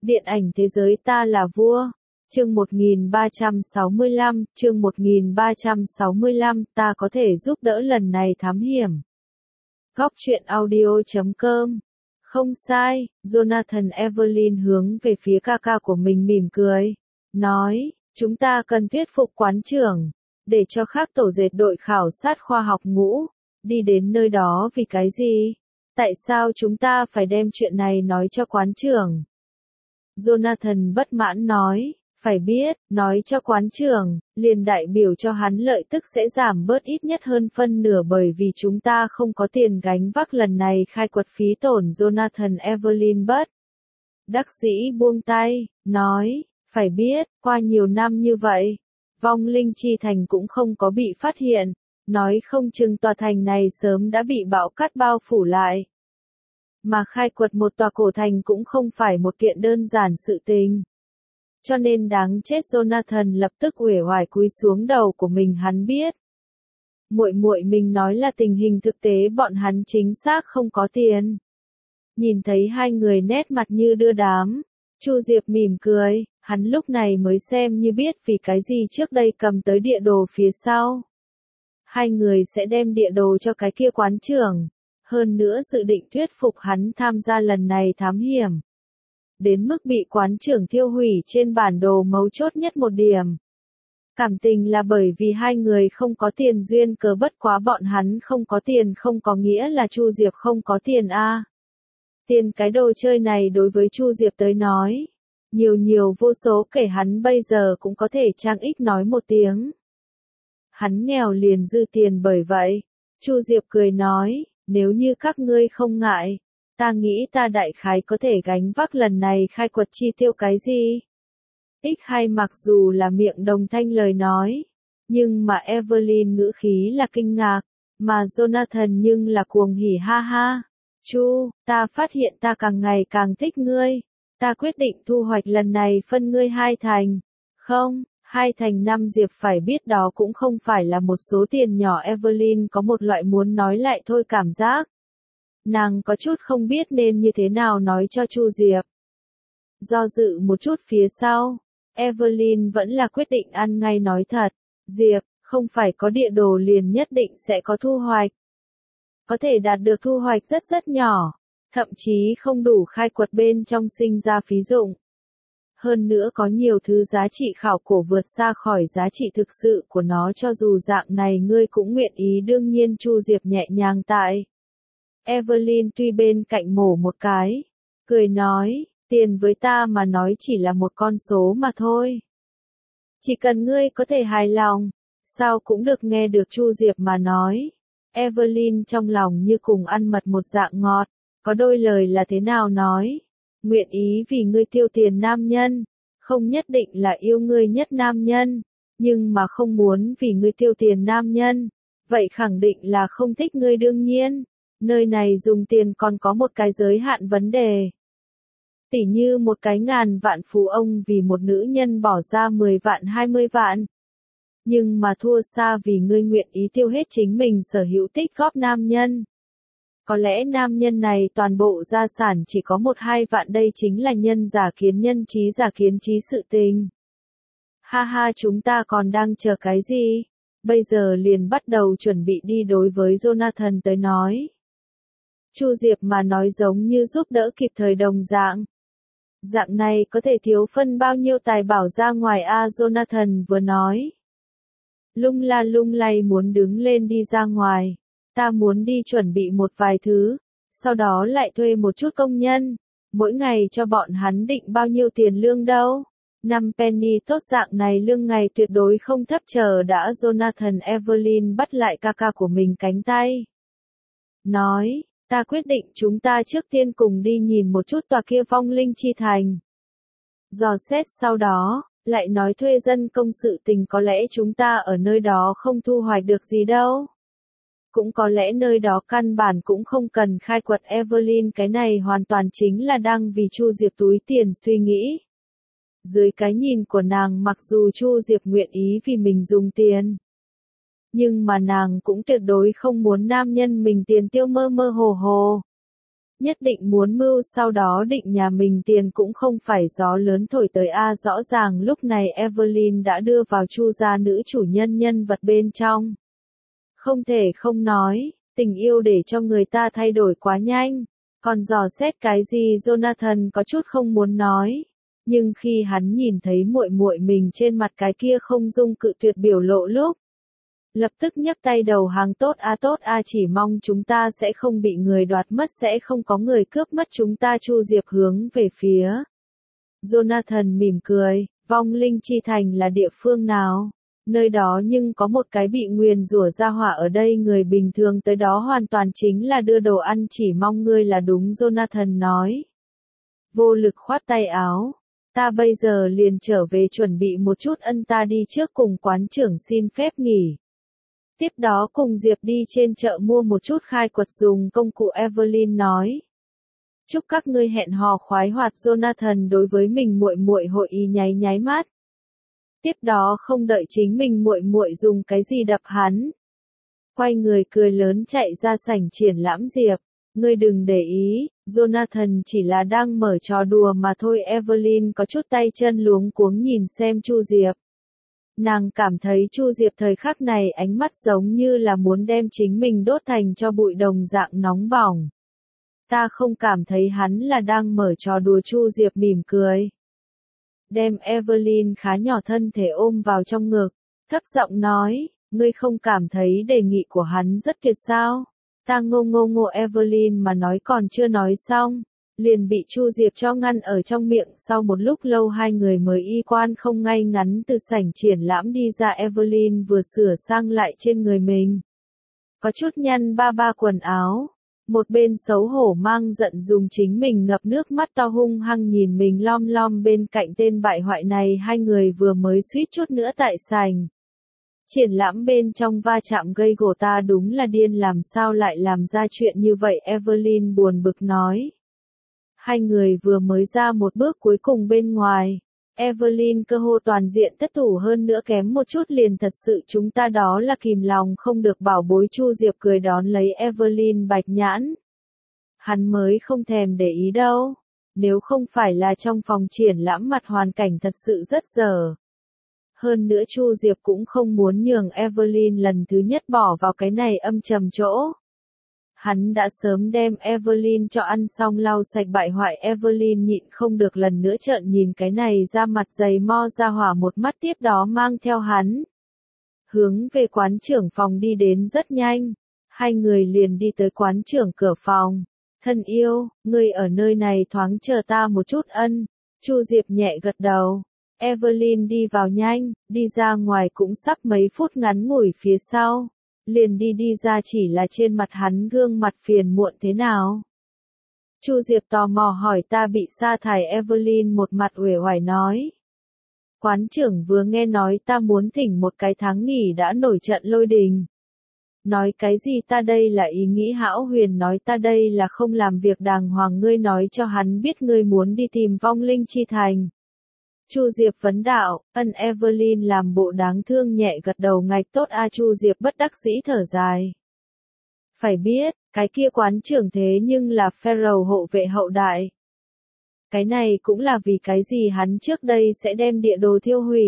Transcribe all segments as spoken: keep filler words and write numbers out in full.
Điện ảnh thế giới ta là vua. Chương một nghìn ba trăm sáu mươi lăm, chương một nghìn ba trăm sáu mươi lăm, ta có thể giúp đỡ lần này thám hiểm. Góc truyện audio chấm com. Không sai, Jonathan Evelyn hướng về phía ca ca của mình mỉm cười. Nói, chúng ta cần thuyết phục quán trưởng, để cho khác tổ dệt đội khảo sát khoa học ngũ, đi đến nơi đó vì cái gì? Tại sao chúng ta phải đem chuyện này nói cho quán trưởng? Jonathan bất mãn nói, phải biết, nói cho quán trưởng, liền đại biểu cho hắn lợi tức sẽ giảm bớt ít nhất hơn phân nửa bởi vì chúng ta không có tiền gánh vác lần này khai quật phí tổn. Jonathan Evelyn bất đắc dĩ buông tay, nói, phải biết, qua nhiều năm như vậy, vong linh chi thành cũng không có bị phát hiện, nói không chừng tòa thành này sớm đã bị bão cát bao phủ lại. Mà khai quật một tòa cổ thành cũng không phải một kiện đơn giản sự tình. Cho nên đáng chết. Jonathan lập tức uể oải cúi xuống đầu của mình. Hắn biết, muội muội mình nói là tình hình thực tế bọn hắn chính xác không có tiền. Nhìn thấy hai người nét mặt như đưa đám, Chu Diệp mỉm cười, hắn lúc này mới xem như biết vì cái gì trước đây cầm tới địa đồ phía sau. Hai người sẽ đem địa đồ cho cái kia quán trưởng, hơn nữa dự định thuyết phục hắn tham gia lần này thám hiểm. Đến mức bị quán trưởng tiêu hủy trên bản đồ mấu chốt nhất một điểm. Cảm tình là bởi vì hai người không có tiền duyên cớ, bất quá bọn hắn không có tiền không có nghĩa là Chu Diệp không có tiền a. À. Tiền cái đồ chơi này đối với Chu Diệp tới nói, nhiều nhiều vô số kể hắn bây giờ cũng có thể trang ích nói một tiếng. Hắn nghèo liền dư tiền bởi vậy. Chu Diệp cười nói, nếu như các ngươi không ngại, ta nghĩ ta đại khái có thể gánh vác lần này khai quật chi tiêu cái gì? X hai mặc dù là miệng đồng thanh lời nói, nhưng mà Evelyn ngữ khí là kinh ngạc, mà Jonathan nhưng là cuồng hỉ ha ha. Chu, ta phát hiện ta càng ngày càng thích ngươi, ta quyết định thu hoạch lần này phân ngươi hai thành. Không, hai thành năm Diệp phải biết đó cũng không phải là một số tiền nhỏ. Evelyn có một loại muốn nói lại thôi cảm giác. Nàng có chút không biết nên như thế nào nói cho Chu Diệp. Do dự một chút phía sau, Evelyn vẫn là quyết định ăn ngay nói thật. Diệp, không phải có địa đồ liền nhất định sẽ có thu hoạch. Có thể đạt được thu hoạch rất rất nhỏ, thậm chí không đủ khai quật bên trong sinh ra phí dụng. Hơn nữa có nhiều thứ giá trị khảo cổ vượt xa khỏi giá trị thực sự của nó, cho dù dạng này ngươi cũng nguyện ý. Đương nhiên Chu Diệp nhẹ nhàng tại. Evelyn tuy bên cạnh mổ một cái, cười nói, tiền với ta mà nói chỉ là một con số mà thôi. Chỉ cần ngươi có thể hài lòng, sao cũng được. Nghe được Chu Diệp mà nói, Evelyn trong lòng như cùng ăn mật một dạng ngọt, có đôi lời là thế nào nói, nguyện ý vì ngươi tiêu tiền nam nhân, không nhất định là yêu ngươi nhất nam nhân, nhưng mà không muốn vì ngươi tiêu tiền nam nhân, vậy khẳng định là không thích ngươi. Đương nhiên, nơi này dùng tiền còn có một cái giới hạn vấn đề. Tỉ như một cái ngàn vạn phú ông vì một nữ nhân bỏ ra mười vạn hai mươi vạn. Nhưng mà thua xa vì ngươi nguyện ý tiêu hết chính mình sở hữu tích góp nam nhân. Có lẽ nam nhân này toàn bộ gia sản chỉ có một hai vạn, đây chính là nhân giả kiến nhân, trí giả kiến trí sự tình. Ha ha, chúng ta còn đang chờ cái gì? Bây giờ liền bắt đầu chuẩn bị đi. Đối với Jonathan tới nói, Chu Diệp mà nói giống như giúp đỡ kịp thời đồng dạng. Dạng này có thể thiếu phân bao nhiêu tài bảo ra ngoài a? À, Jonathan vừa nói, lung la lung lay muốn đứng lên đi ra ngoài. Ta muốn đi chuẩn bị một vài thứ, sau đó lại thuê một chút công nhân, mỗi ngày cho bọn hắn định bao nhiêu tiền lương đâu? Năm penny tốt, dạng này lương ngày tuyệt đối không thấp. Chờ đã. Jonathan Evelyn bắt lại ca ca của mình cánh tay. Nói, ta quyết định chúng ta trước tiên cùng đi nhìn một chút tòa kia vong linh chi thành. Dò xét sau đó, lại nói thuê dân công sự tình. Có lẽ chúng ta ở nơi đó không thu hoạch được gì đâu. Cũng có lẽ nơi đó căn bản cũng không cần khai quật. Evelyn cái này hoàn toàn chính là đang vì Chu Diệp túi tiền suy nghĩ. Dưới cái nhìn của nàng, mặc dù Chu Diệp nguyện ý vì mình dùng tiền, nhưng mà nàng cũng tuyệt đối không muốn nam nhân mình tiền tiêu mơ mơ hồ hồ. Nhất định muốn mưu sau đó định nhà mình tiền cũng không phải gió lớn thổi tới a rõ ràng lúc này Evelyn đã đưa vào Chu gia nữ chủ nhân nhân vật bên trong. Không thể không nói, tình yêu để cho người ta thay đổi quá nhanh. Còn dò xét cái gì Jonathan có chút không muốn nói. Nhưng khi hắn nhìn thấy muội muội mình trên mặt cái kia không dung cự tuyệt biểu lộ lúc. Lập tức nhấc tay đầu hàng tốt a tốt a chỉ mong chúng ta sẽ không bị người đoạt mất sẽ không có người cướp mất chúng ta Chu Diệp hướng về phía. Jonathan mỉm cười, vong linh chi thành là địa phương nào? Nơi đó nhưng có một cái bị nguyền rủa ra hỏa ở đây người bình thường tới đó hoàn toàn chính là đưa đồ ăn chỉ mong ngươi là đúng Jonathan nói. Vô lực khoát tay áo. Ta bây giờ liền trở về chuẩn bị một chút ân ta đi trước cùng quán trưởng xin phép nghỉ. Tiếp đó cùng Diệp đi trên chợ mua một chút khai quật dùng công cụ Evelyn nói. Chúc các ngươi hẹn hò khoái hoạt Jonathan đối với mình muội muội hội ý nháy nháy mắt. Tiếp đó không đợi chính mình muội muội dùng cái gì đập hắn. Quay người cười lớn chạy ra sảnh triển lãm Diệp. Ngươi đừng để ý, Jonathan chỉ là đang mở trò đùa mà thôi Evelyn có chút tay chân luống cuống nhìn xem Chu Diệp. Nàng cảm thấy Chu Diệp thời khắc này ánh mắt giống như là muốn đem chính mình đốt thành cho bụi đồng dạng nóng bỏng. Ta không cảm thấy hắn là đang mở trò đùa Chu Diệp mỉm cười. Đem Evelyn khá nhỏ thân thể ôm vào trong ngực, thấp giọng nói, ngươi không cảm thấy đề nghị của hắn rất tuyệt sao? Ta ngô ngô ngô Evelyn mà nói còn chưa nói xong, liền bị Chu Diệp cho ngăn ở trong miệng sau một lúc lâu hai người mới y quan không ngay ngắn từ sảnh triển lãm đi ra Evelyn vừa sửa sang lại trên người mình. Có chút nhăn ba ba quần áo. Một bên xấu hổ mang giận dùng chính mình ngập nước mắt to hung hăng nhìn mình lom lom bên cạnh tên bại hoại này hai người vừa mới suýt chút nữa tại sành. Triển lãm bên trong va chạm gây gổ ta đúng là điên làm sao lại làm ra chuyện như vậy Evelyn buồn bực nói. Hai người vừa mới ra một bước cuối cùng bên ngoài. Evelyn cơ hồ toàn diện thất thủ hơn nữa kém một chút liền thật sự chúng ta đó là kìm lòng không được bảo bối Chu Diệp cười đón lấy Evelyn bạch nhãn. Hắn mới không thèm để ý đâu. Nếu không phải là trong phòng triển lãm mặt hoàn cảnh thật sự rất dở. Hơn nữa Chu Diệp cũng không muốn nhường Evelyn lần thứ nhất bỏ vào cái này âm trầm chỗ. Hắn đã sớm đem Evelyn cho ăn xong lau sạch bại hoại Evelyn nhịn không được lần nữa trợn nhìn cái này ra mặt dày mo ra hỏa một mắt tiếp đó mang theo hắn. Hướng về quán trưởng phòng đi đến rất nhanh. Hai người liền đi tới quán trưởng cửa phòng. Thân yêu, ngươi ở nơi này thoáng chờ ta một chút ân. Chu Diệp nhẹ gật đầu. Evelyn đi vào nhanh, đi ra ngoài cũng sắp mấy phút ngắn ngủi phía sau. Liền đi đi ra chỉ là trên mặt hắn gương mặt phiền muộn thế nào. Chu Diệp tò mò hỏi ta bị sa thải Evelyn một mặt uể oải nói. Quán trưởng vừa nghe nói ta muốn thỉnh một cái tháng nghỉ đã nổi trận lôi đình. Nói cái gì ta đây là ý nghĩ hão huyền nói ta đây là không làm việc đàng hoàng ngươi nói cho hắn biết ngươi muốn đi tìm vong linh chi thành. Chu Diệp vấn đạo, ân Evelyn làm bộ đáng thương nhẹ gật đầu ngạch tốt a Chu Diệp bất đắc dĩ thở dài. Phải biết, cái kia quán trưởng thế nhưng là Pharaoh hộ vệ hậu đại. Cái này cũng là vì cái gì hắn trước đây sẽ đem địa đồ thiêu hủy.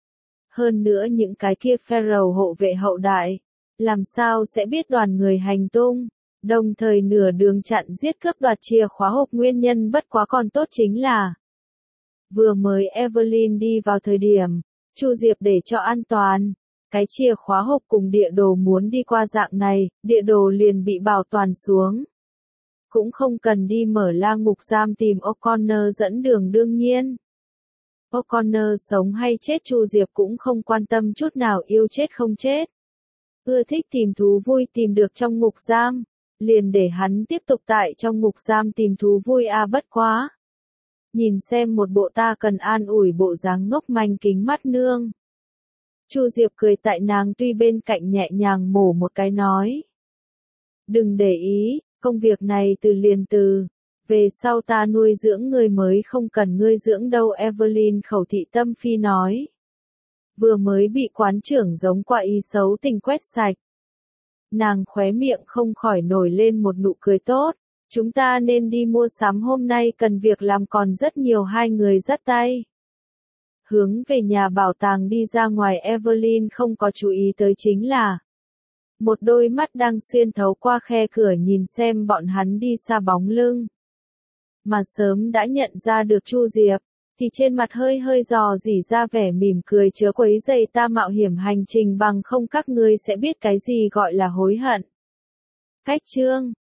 Hơn nữa những cái kia Pharaoh hộ vệ hậu đại, làm sao sẽ biết đoàn người hành tung, đồng thời nửa đường chặn giết cướp đoạt chìa khóa hộp nguyên nhân bất quá còn tốt chính là. Vừa mới Evelyn đi vào thời điểm, Chu Diệp để cho an toàn, cái chìa khóa hộp cùng địa đồ muốn đi qua dạng này, địa đồ liền bị bảo toàn xuống. Cũng không cần đi mở la ngục giam tìm O'Connor dẫn đường đương nhiên. O'Connor sống hay chết Chu Diệp cũng không quan tâm chút nào yêu chết không chết. Ưa thích tìm thú vui tìm được trong ngục giam, liền để hắn tiếp tục tại trong ngục giam tìm thú vui a à bất quá. Nhìn xem một bộ ta cần an ủi bộ dáng ngốc manh kính mắt nương. Chu Diệp cười tại nàng tuy bên cạnh nhẹ nhàng mổ một cái nói. Đừng để ý, công việc này từ liền từ. Về sau ta nuôi dưỡng ngươi mới không cần ngươi dưỡng đâu Evelyn khẩu thị tâm phi nói. Vừa mới bị quán trưởng giống quả y xấu tình quét sạch. Nàng khóe miệng không khỏi nổi lên một nụ cười tốt. Chúng ta nên đi mua sắm hôm nay cần việc làm còn rất nhiều hai người dắt tay. Hướng về nhà bảo tàng đi ra ngoài Evelyn không có chú ý tới chính là một đôi mắt đang xuyên thấu qua khe cửa nhìn xem bọn hắn đi xa bóng lưng. Mà sớm đã nhận ra được Chu Diệp, thì trên mặt hơi hơi dò dỉ ra vẻ mỉm cười chứa quấy rầy ta mạo hiểm hành trình bằng không các ngươi sẽ biết cái gì gọi là hối hận. Cách chương